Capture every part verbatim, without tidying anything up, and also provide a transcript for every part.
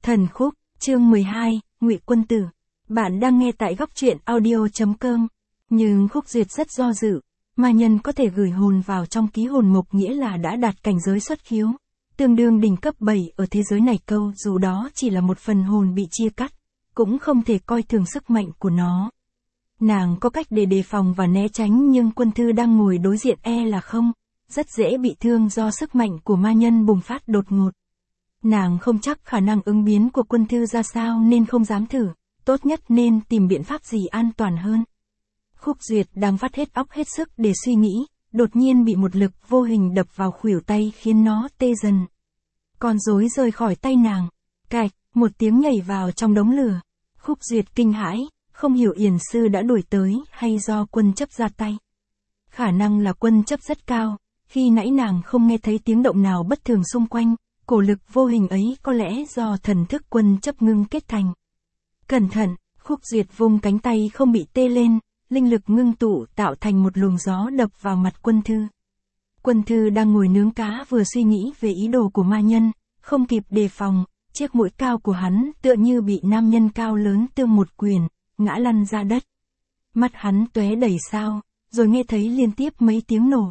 Thần khúc, chương mười hai, Ngụy Quân Tử. Bạn đang nghe tại góc truyện audio chấm com. Nhưng Khúc Duyệt rất do dự, ma nhân có thể gửi hồn vào trong ký hồn mục nghĩa là đã đạt cảnh giới xuất khiếu, tương đương đỉnh cấp bảy ở thế giới này câu dù đó chỉ là một phần hồn bị chia cắt, cũng không thể coi thường sức mạnh của nó. Nàng có cách để đề phòng và né tránh nhưng Quân Thư đang ngồi đối diện e là không, rất dễ bị thương do sức mạnh của ma nhân bùng phát đột ngột. Nàng không chắc khả năng ứng biến của Quân Thư ra sao nên không dám thử, tốt nhất nên tìm biện pháp gì an toàn hơn. Khúc Duyệt đang vắt hết óc hết sức để suy nghĩ, đột nhiên bị một lực vô hình đập vào khuỷu tay khiến nó tê dần. Con rối rời khỏi tay nàng, cạch, một tiếng nhảy vào trong đống lửa. Khúc Duyệt kinh hãi, không hiểu Yển Sư đã đuổi tới hay do Quân Chấp ra tay. Khả năng là Quân Chấp rất cao, khi nãy nàng không nghe thấy tiếng động nào bất thường xung quanh, cổ lực vô hình ấy có lẽ do thần thức Quân Chấp ngưng kết thành. Cẩn thận, Khúc Duyệt vung cánh tay không bị tê lên, linh lực ngưng tụ tạo thành một luồng gió đập vào mặt Quân Thư. Quân Thư đang ngồi nướng cá vừa suy nghĩ về ý đồ của ma nhân, không kịp đề phòng, chiếc mũi cao của hắn tựa như bị nam nhân cao lớn tương một quyền, ngã lăn ra đất. Mắt hắn tóe đầy sao, rồi nghe thấy liên tiếp mấy tiếng nổ.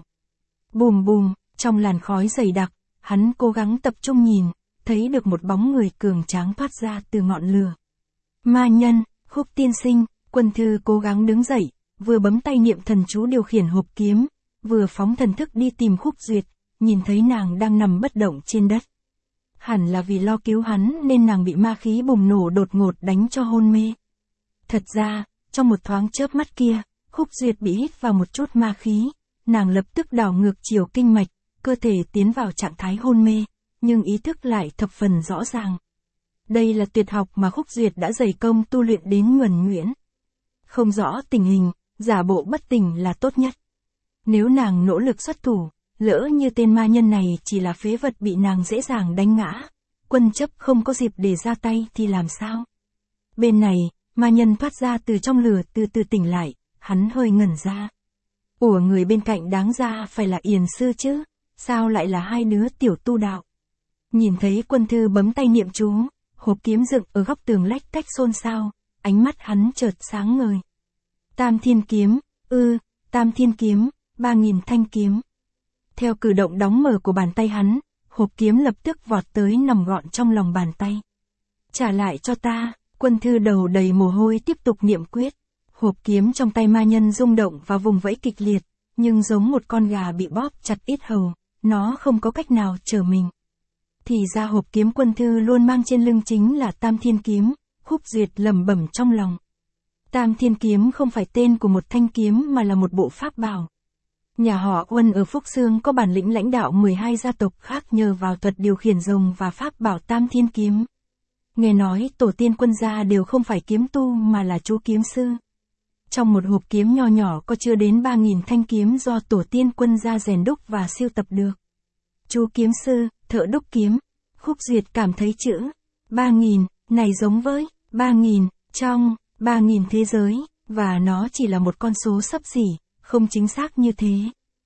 Bùm bùm, trong làn khói dày đặc, hắn cố gắng tập trung nhìn, thấy được một bóng người cường tráng thoát ra từ ngọn lửa. Ma nhân, Khúc tiên sinh. Quân Thư cố gắng đứng dậy, vừa bấm tay niệm thần chú điều khiển hộp kiếm, vừa phóng thần thức đi tìm Khúc Duyệt, nhìn thấy nàng đang nằm bất động trên đất. Hẳn là vì lo cứu hắn nên nàng bị ma khí bùng nổ đột ngột đánh cho hôn mê. Thật ra, trong một thoáng chớp mắt kia, Khúc Duyệt bị hít vào một chút ma khí, nàng lập tức đảo ngược chiều kinh mạch, cơ thể tiến vào trạng thái hôn mê, nhưng ý thức lại thập phần rõ ràng. Đây là tuyệt học mà Khúc Duyệt đã dày công tu luyện đến nhuần nhuyễn. Không rõ tình hình, giả bộ bất tỉnh là tốt nhất. Nếu nàng nỗ lực xuất thủ, lỡ như tên ma nhân này chỉ là phế vật bị nàng dễ dàng đánh ngã, Quân Chấp không có dịp để ra tay thì làm sao? Bên này, ma nhân thoát ra từ trong lửa từ từ tỉnh lại, hắn hơi ngẩn ra. Ủa, người bên cạnh đáng ra phải là Yển Sư chứ, sao lại là hai đứa tiểu tu đạo? Nhìn thấy Quân Thư bấm tay niệm chú, hộp kiếm dựng ở góc tường lách cách xôn xao, ánh mắt hắn chợt sáng ngời. Tam Thiên Kiếm, ư, Tam Thiên Kiếm, ba nghìn thanh kiếm. Theo cử động đóng mở của bàn tay hắn, hộp kiếm lập tức vọt tới nằm gọn trong lòng bàn tay. Trả lại cho ta, Quân Thư đầu đầy mồ hôi tiếp tục niệm quyết. Hộp kiếm trong tay ma nhân rung động và vùng vẫy kịch liệt, nhưng giống một con gà bị bóp chặt yết hầu, nó không có cách nào trở mình. Thì ra hộp kiếm Quân Thư luôn mang trên lưng chính là Tam Thiên Kiếm. Khúc Duyệt lẩm bẩm trong lòng. Tam Thiên Kiếm không phải tên của một thanh kiếm mà là một bộ pháp bảo. Nhà họ Uân ở Phúc Xương có bản lĩnh lãnh đạo mười hai gia tộc khác nhờ vào thuật điều khiển rồng và pháp bảo Tam Thiên Kiếm. Nghe nói tổ tiên Quân gia đều không phải kiếm tu mà là chú kiếm sư. Trong một hộp kiếm nho nhỏ có chưa đến ba nghìn thanh kiếm do tổ tiên Quân gia rèn đúc và siêu tập được. Chú kiếm sư, thợ đúc kiếm. Khúc Duyệt cảm thấy chữ ba nghìn này giống với ba nghìn trong ba nghìn thế giới, và nó chỉ là một con số xấp xỉ, không chính xác như thế.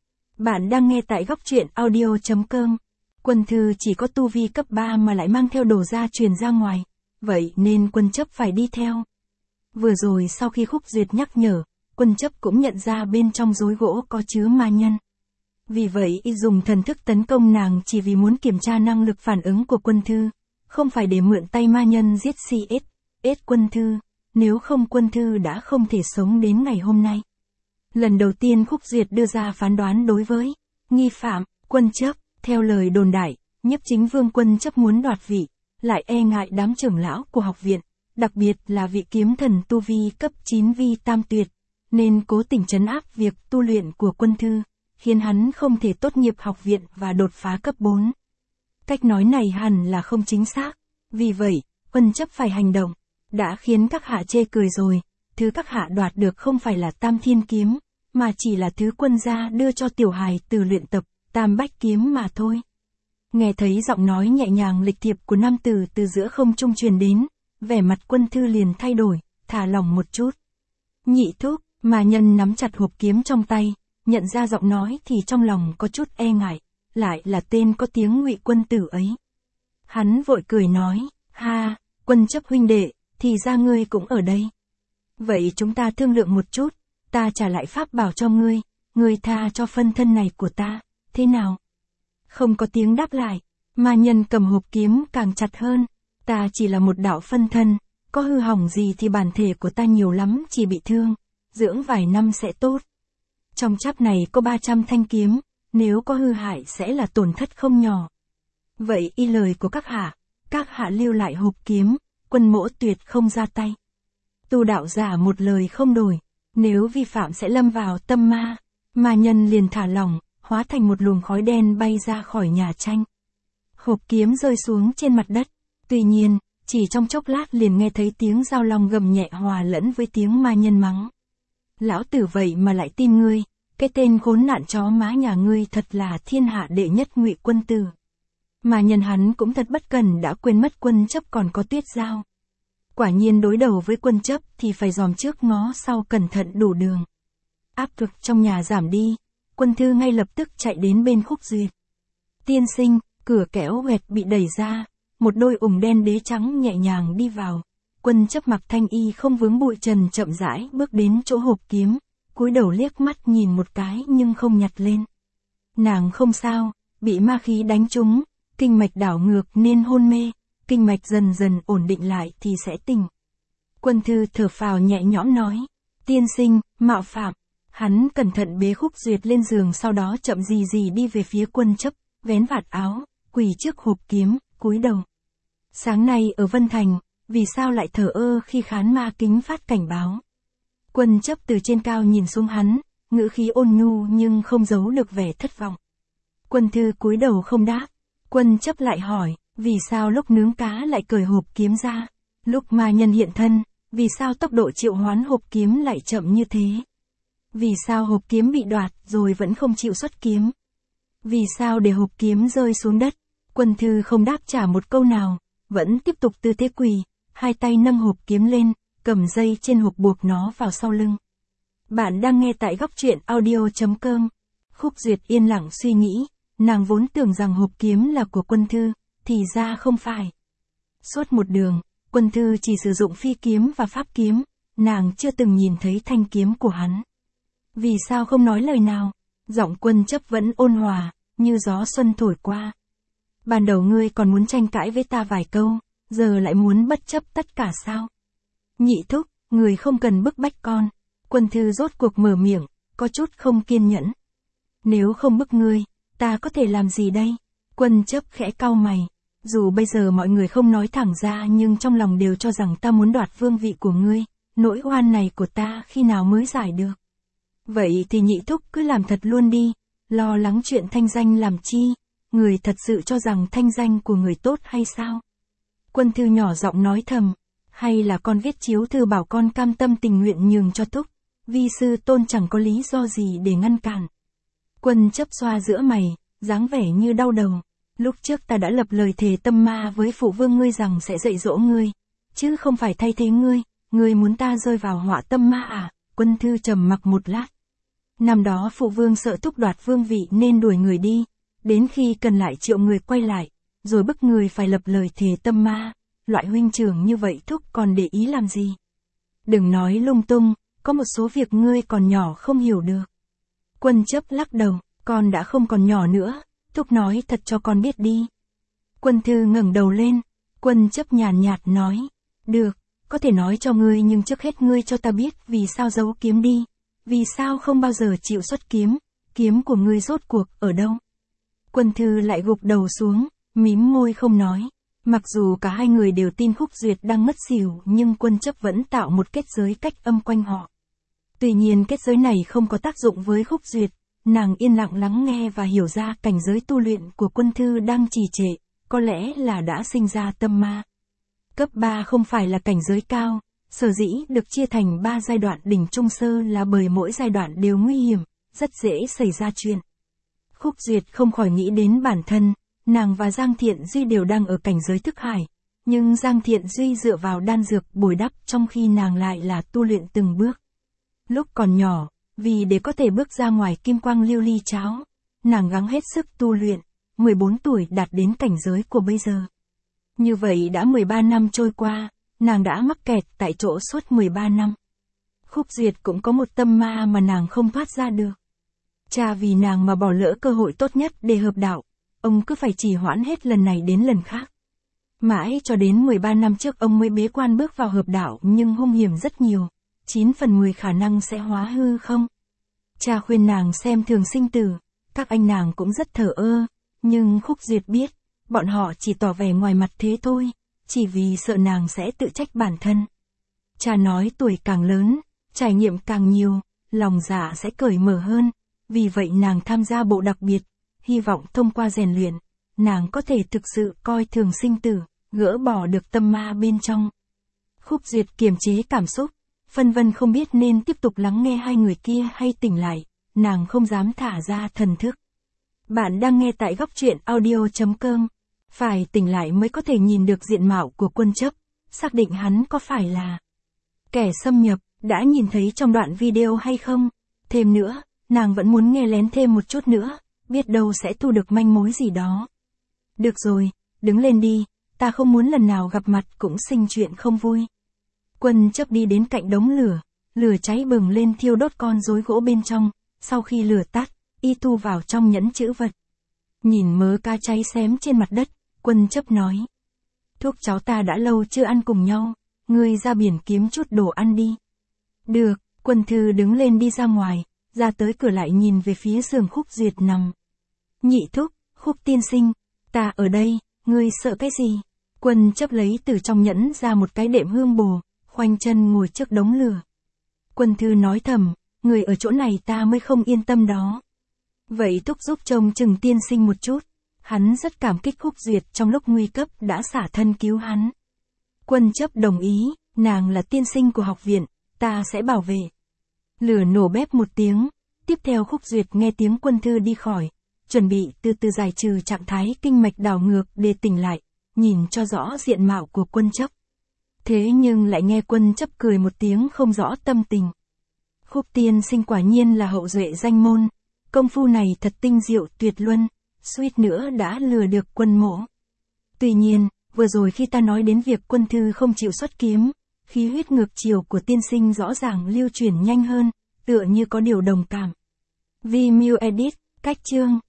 Bạn đang nghe tại góc truyện audio chấm com. Quân Thư chỉ có tu vi cấp ba mà lại mang theo đồ gia truyền ra ngoài, vậy nên Quân Chấp phải đi theo. Vừa rồi sau khi Khúc Duyệt nhắc nhở, Quân Chấp cũng nhận ra bên trong rối gỗ có chứa ma nhân. Vì vậy y dùng thần thức tấn công nàng chỉ vì muốn kiểm tra năng lực phản ứng của Quân Thư, không phải để mượn tay ma nhân giết xê ét, ét Quân Thư, nếu không Quân Thư đã không thể sống đến ngày hôm nay. Lần đầu tiên Khúc Duyệt đưa ra phán đoán đối với nghi phạm, Quân Chấp, theo lời đồn đại, Nhiếp Chính Vương Quân Chấp muốn đoạt vị, lại e ngại đám trưởng lão của học viện, đặc biệt là vị kiếm thần tu vi cấp chín vi tam tuyệt, nên cố tình trấn áp việc tu luyện của Quân Thư, khiến hắn không thể tốt nghiệp học viện và đột phá cấp bốn. Cách nói này hẳn là không chính xác, vì vậy, Quân Chấp phải hành động. Đã khiến các hạ chê cười rồi, thứ các hạ đoạt được không phải là Tam Thiên Kiếm, mà chỉ là thứ Quân gia đưa cho tiểu hài từ luyện tập, Tam Bách Kiếm mà thôi. Nghe thấy giọng nói nhẹ nhàng lịch thiệp của nam tử từ giữa không trung truyền đến, vẻ mặt Quân Thư liền thay đổi, thả lỏng một chút. Nhị thúc, mà nhân nắm chặt hộp kiếm trong tay, nhận ra giọng nói thì trong lòng có chút e ngại, lại là tên có tiếng Ngụy Quân Tử ấy. Hắn vội cười nói, ha, Quân Chấp huynh đệ, thì ra ngươi cũng ở đây. Vậy chúng ta thương lượng một chút, ta trả lại pháp bảo cho ngươi, ngươi tha cho phân thân này của ta, thế nào? Không có tiếng đáp lại, ma nhân cầm hộp kiếm càng chặt hơn, ta chỉ là một đạo phân thân, có hư hỏng gì thì bản thể của ta nhiều lắm chỉ bị thương, dưỡng vài năm sẽ tốt. Trong cháp này có ba trăm thanh kiếm, nếu có hư hại sẽ là tổn thất không nhỏ. Vậy y lời của các hạ, các hạ lưu lại hộp kiếm, quân mỗ tuyệt không ra tay. Tu đạo giả một lời không đổi, nếu vi phạm sẽ lâm vào tâm ma. Ma nhân liền thả lỏng, hóa thành một luồng khói đen bay ra khỏi nhà tranh. Hộp kiếm rơi xuống trên mặt đất, tuy nhiên, chỉ trong chốc lát liền nghe thấy tiếng dao long gầm nhẹ hòa lẫn với tiếng ma nhân mắng. Lão tử vậy mà lại tin ngươi, cái tên khốn nạn chó má nhà ngươi thật là thiên hạ đệ nhất Ngụy Quân Tử. Ma nhân hắn cũng thật bất cần đã quên mất Quân Chấp còn có Tuyết Giao. Quả nhiên đối đầu với Quân Chấp thì phải dòm trước ngó sau cẩn thận đủ đường. Áp lực trong nhà giảm đi, Quân Thư ngay lập tức chạy đến bên Khúc Duyệt. Tiên sinh, cửa kẽo huệt bị đẩy ra, một đôi ủng đen đế trắng nhẹ nhàng đi vào. Quân Chấp mặc thanh y không vướng bụi trần chậm rãi bước đến chỗ hộp kiếm, cúi đầu liếc mắt nhìn một cái nhưng không nhặt lên. Nàng không sao, bị ma khí đánh trúng, kinh mạch đảo ngược nên hôn mê, kinh mạch dần dần ổn định lại thì sẽ tỉnh. Quân Thư thở phào nhẹ nhõm nói, tiên sinh, mạo phạm. Hắn cẩn thận bế Khúc Duyệt lên giường sau đó chậm gì gì đi về phía Quân Chấp, vén vạt áo, quỳ trước hộp kiếm, cúi đầu. Sáng nay ở Vân Thành, vì sao lại thờ ơ khi khán ma kính phát cảnh báo? Quân Chấp từ trên cao nhìn xuống hắn, ngữ khí ôn nhu nhưng không giấu được vẻ thất vọng. Quân Thư cúi đầu không đáp. Quân Chấp lại hỏi, vì sao lúc nướng cá lại cởi hộp kiếm ra? Lúc ma nhân hiện thân, vì sao tốc độ triệu hoán hộp kiếm lại chậm như thế? Vì sao hộp kiếm bị đoạt rồi vẫn không chịu xuất kiếm? Vì sao để hộp kiếm rơi xuống đất? Quân Thư không đáp trả một câu nào, vẫn tiếp tục tư thế quỳ, hai tay nâng hộp kiếm lên, cầm dây trên hộp buộc nó vào sau lưng. Bạn đang nghe tại góc truyện audio chấm com. Khúc Duyệt yên lặng suy nghĩ, nàng vốn tưởng rằng hộp kiếm là của Quân Thư, thì ra không phải. Suốt một đường, Quân Thư chỉ sử dụng phi kiếm và pháp kiếm, nàng chưa từng nhìn thấy thanh kiếm của hắn. Vì sao không nói lời nào? Giọng Quân Chấp vẫn ôn hòa, như gió xuân thổi qua. Ban đầu ngươi còn muốn tranh cãi với ta vài câu, giờ lại muốn bất chấp tất cả sao? Nhị thúc, người không cần bức bách con. Quân Thư rốt cuộc mở miệng, có chút không kiên nhẫn. Nếu không bức ngươi, ta có thể làm gì đây? Quân Chấp khẽ cau mày. Dù bây giờ mọi người không nói thẳng ra nhưng trong lòng đều cho rằng ta muốn đoạt vương vị của ngươi, nỗi oan này của ta khi nào mới giải được? Vậy thì nhị thúc cứ làm thật luôn đi, lo lắng chuyện thanh danh làm chi, người thật sự cho rằng thanh danh của người tốt hay sao? Quân Thư nhỏ giọng nói thầm, hay là con viết chiếu thư bảo con cam tâm tình nguyện nhường cho thúc, vi sư tôn chẳng có lý do gì để ngăn cản. Quân Chấp xoa giữa mày, dáng vẻ như đau đầu. Lúc trước ta đã lập lời thề tâm ma với phụ vương ngươi rằng sẽ dạy dỗ ngươi, chứ không phải thay thế ngươi, ngươi muốn ta rơi vào họa tâm ma à? Quân Thư trầm mặc một lát. Năm đó phụ vương sợ thúc đoạt vương vị nên đuổi người đi, đến khi cần lại triệu người quay lại, rồi bức người phải lập lời thề tâm ma, loại huynh trưởng như vậy thúc còn để ý làm gì? Đừng nói lung tung, có một số việc ngươi còn nhỏ không hiểu được. Quân Chấp lắc đầu, con đã không còn nhỏ nữa, thúc nói thật cho con biết đi. Quân Thư ngẩng đầu lên, Quân Chấp nhàn nhạt nói, được, có thể nói cho ngươi nhưng trước hết ngươi cho ta biết vì sao giấu kiếm đi, vì sao không bao giờ chịu xuất kiếm, kiếm của ngươi rốt cuộc ở đâu? Quân Thư lại gục đầu xuống, mím môi không nói. Mặc dù cả hai người đều tin Khúc Duyệt đang ngất xỉu nhưng Quân Chấp vẫn tạo một kết giới cách âm quanh họ. Tuy nhiên kết giới này không có tác dụng với Khúc Duyệt, nàng yên lặng lắng nghe và hiểu ra cảnh giới tu luyện của Quân Thư đang trì trệ, có lẽ là đã sinh ra tâm ma. Cấp ba không phải là cảnh giới cao, sở dĩ được chia thành ba giai đoạn đỉnh trung sơ là bởi mỗi giai đoạn đều nguy hiểm, rất dễ xảy ra chuyện. Khúc Duyệt không khỏi nghĩ đến bản thân, nàng và Giang Thiện Duy đều đang ở cảnh giới thức hải, nhưng Giang Thiện Duy dựa vào đan dược bồi đắp trong khi nàng lại là tu luyện từng bước. Lúc còn nhỏ, vì để có thể bước ra ngoài kim quang lưu ly cháo, nàng gắng hết sức tu luyện, mười bốn tuổi đạt đến cảnh giới của bây giờ. Như vậy đã mười ba năm trôi qua, nàng đã mắc kẹt tại chỗ suốt mười ba năm. Khúc Duyệt cũng có một tâm ma mà nàng không thoát ra được. Cha vì nàng mà bỏ lỡ cơ hội tốt nhất để hợp đạo, ông cứ phải trì hoãn hết lần này đến lần khác. Mãi cho đến mười ba năm trước ông mới bế quan bước vào hợp đạo, nhưng hung hiểm rất nhiều, chín phần mười khả năng sẽ hóa hư không. Cha khuyên nàng xem thường sinh tử, các anh nàng cũng rất thờ ơ, nhưng Khúc Duyệt biết, bọn họ chỉ tỏ vẻ ngoài mặt thế thôi, chỉ vì sợ nàng sẽ tự trách bản thân. Cha nói tuổi càng lớn, trải nghiệm càng nhiều, lòng dạ sẽ cởi mở hơn, vì vậy nàng tham gia bộ đặc biệt, hy vọng thông qua rèn luyện, nàng có thể thực sự coi thường sinh tử, gỡ bỏ được tâm ma bên trong. Khúc Duyệt kiềm chế cảm xúc, phân vân không biết nên tiếp tục lắng nghe hai người kia hay tỉnh lại, nàng không dám thả ra thần thức. Bạn đang nghe tại góc truyện audio chấm com. Phải tỉnh lại mới có thể nhìn được diện mạo của Quân Chấp, xác định hắn có phải là kẻ xâm nhập, đã nhìn thấy trong đoạn video hay không. Thêm nữa, nàng vẫn muốn nghe lén thêm một chút nữa, biết đâu sẽ thu được manh mối gì đó. Được rồi, đứng lên đi, ta không muốn lần nào gặp mặt cũng sinh chuyện không vui. Quân Chấp đi đến cạnh đống lửa, lửa cháy bừng lên thiêu đốt con rối gỗ bên trong, sau khi lửa tắt, y thu vào trong nhẫn chữ vật. Nhìn mớ cá cháy xém trên mặt đất, Quân Chấp nói. Thúc cháu ta đã lâu chưa ăn cùng nhau, ngươi ra biển kiếm chút đồ ăn đi. Được, Quân Thư đứng lên đi ra ngoài, ra tới cửa lại nhìn về phía giường Khúc Duyệt nằm. Nhị thúc, Khúc tiên sinh, ta ở đây, ngươi sợ cái gì? Quân Chấp lấy từ trong nhẫn ra một cái đệm hương bồ, khoanh chân ngồi trước đống lửa. Quân Thư nói thầm, người ở chỗ này ta mới không yên tâm đó. Vậy thúc giúp trông chừng tiên sinh một chút. Hắn rất cảm kích Khúc Duyệt trong lúc nguy cấp đã xả thân cứu hắn. Quân Chấp đồng ý, nàng là tiên sinh của học viện, ta sẽ bảo vệ. Lửa nổ bếp một tiếng, tiếp theo Khúc Duyệt nghe tiếng Quân Thư đi khỏi, chuẩn bị từ từ giải trừ trạng thái kinh mạch đảo ngược để tỉnh lại, nhìn cho rõ diện mạo của Quân Chấp. Thế nhưng lại nghe Quân Chấp cười một tiếng không rõ tâm tình. Khúc tiên sinh quả nhiên là hậu duệ danh môn, công phu này thật tinh diệu tuyệt luân, suýt nữa đã lừa được Quân mỗ. Tuy nhiên, vừa rồi khi ta nói đến việc Quân Thư không chịu xuất kiếm, khí huyết ngược chiều của tiên sinh rõ ràng lưu chuyển nhanh hơn, tựa như có điều đồng cảm. Vimeo Edit, cách chương